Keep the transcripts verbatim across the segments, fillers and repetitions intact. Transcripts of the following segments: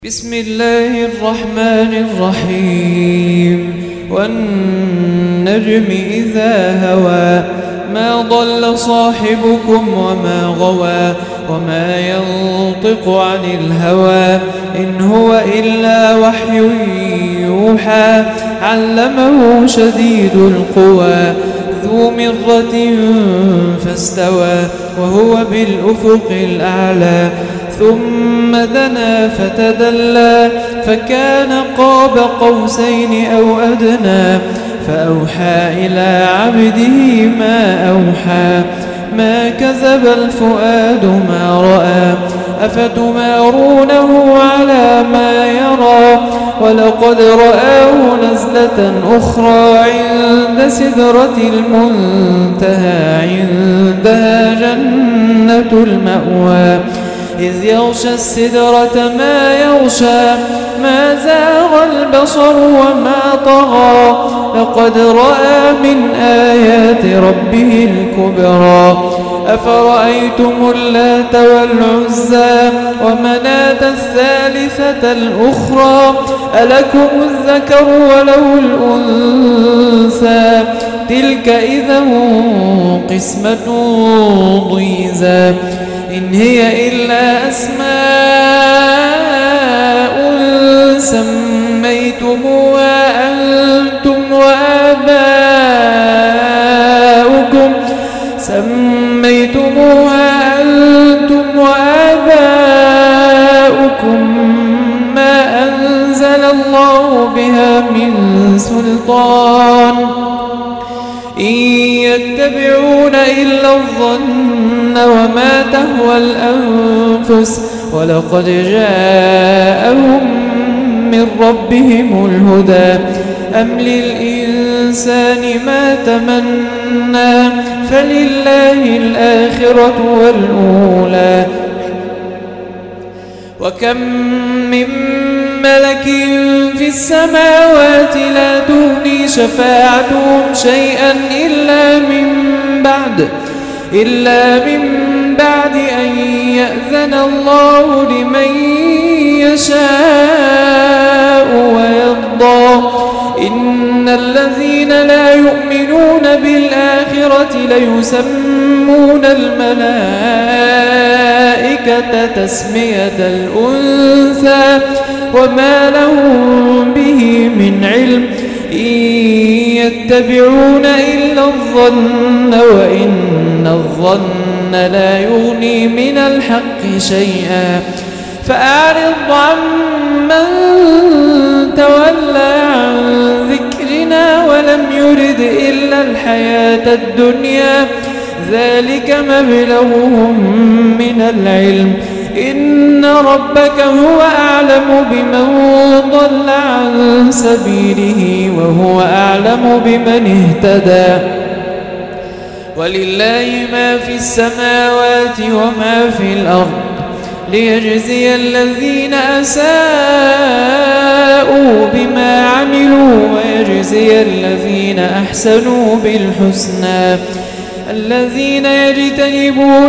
بسم الله الرحمن الرحيم والنجم إذا هوى ما ضل صاحبكم وما غوى وما ينطق عن الهوى إن هو إلا وحي يوحى علمه شديد القوى ذو مرة فاستوى وهو بالأفق الأعلى ثم دنا فتدلى فكان قاب قوسين أو أدنى فأوحى إلى عبده ما أوحى ما كذب الفؤاد ما رأى أفتمارونه على ما يرى ولقد رآه نزلة أخرى عند سدرة المنتهى عندها جنة المأوى إذ يغشى السدرة ما يغشى ما زاغ البصر وما طغى لقد رأى من آيات ربه الكبرى أفرأيتم اللات والعزى ومناة الثالثة الأخرى ألكم الذكر وله الأنثى تلك إذا قسمة ضيزى إن هي إلا أسماء سميتموها أنتم وآباؤكم سميتموها أنتم وآباؤكم ما أنزل الله بها من سلطان إن يتبعون إلا الظن وما تهوى الأنفس ولقد جاءهم من ربهم الهدى أم للإنسان ما تمنى فلله الآخرة والأولى وكم من ملك في السماوات لا تغني شفاعتهم شيئا إلا من بعد إلا من بعد أن يأذن الله لمن يشاء ويرضى إن الذين لا يؤمنون بالآخرة ليسمون الملائكة تسمية الأنثى وما لهم به من علم إن يتبعون إلا الظن وإن الظن لا يغني من الحق شيئا فأعرض عمن تولى عن ذكرنا ولم يرد إلا الحياة الدنيا ذلك مبلغهم من العلم إن ربك هو أعلم بمن ضل عن سبيله وهو أعلم بمن اهتدى ولله ما في السماوات وما في الأرض ليجزي الذين أساءوا بما عملوا ويجزي الذين أحسنوا بالحسنى الذين يجتنبون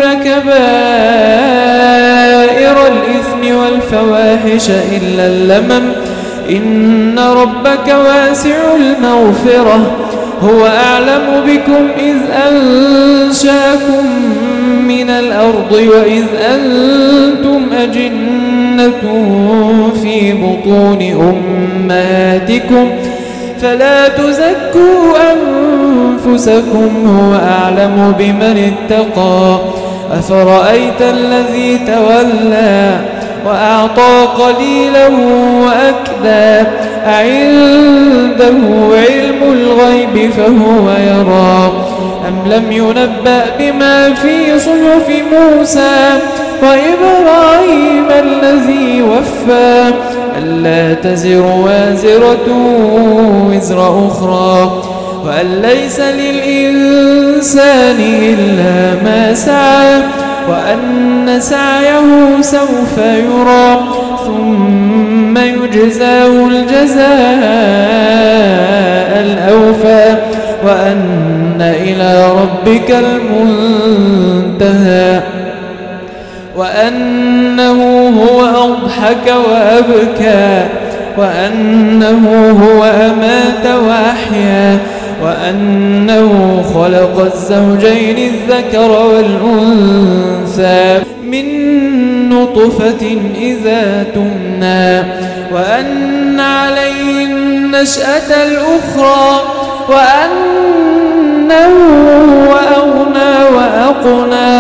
كبائر الإثم والفواحش إلا اللمم إن ربك واسع المغفرة هو أعلم بكم إذ أنشاكم من الأرض وإذ أنتم أجنة في بطون أمهاتكم فلا تزكوا أنفسكم هو أعلم بمن اتقى أفرأيت الذي تولى وأعطى قليلا وأكدى أعنده علم الغيب فهو يرى أم لم ينبأ بما في صحف موسى وإبراهيم الذي وفى ألا تزر وازرة وزر أخرى وأن ليس للإنسان إلا ما سعى وأن سعيه سوف يرى ثم يجزاه الجزاء الأوفى وأن إلى ربك المنتهى وأنه هو أضحك وأبكى وأنه هو أمات وأحيا وأنه خلق الزوجين الذكر والأنثى من نطفة إذا تمنى وأن عليه النشأة الأخرى وأنه هو أغنى وأقنى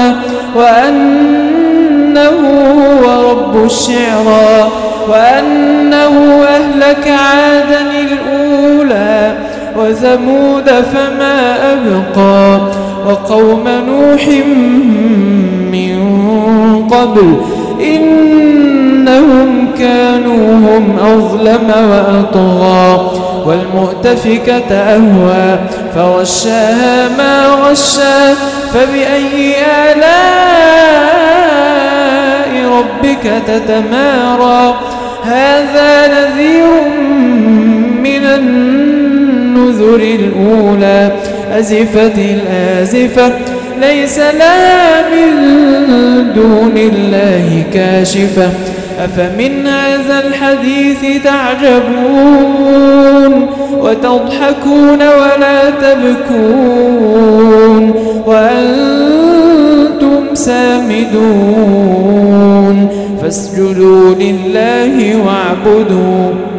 وأنه هو رب الشعرى وأنه أهلك عادا الأولى وثمود فما أبقى وقوم نوح من قبل إنهم كانوا هم أظلم وأطغى والمؤتفكة أهوى فغشاها ما غشى فبأي آلاء ربك تتمارى هذا نذير من النذر الأولى أزفت الآزفة ليس لها من دون الله كاشفة أفمن هذا الحديث تعجبون وتضحكون ولا تبكون وأنتم سامدون فاسجدوا لله واعبدوا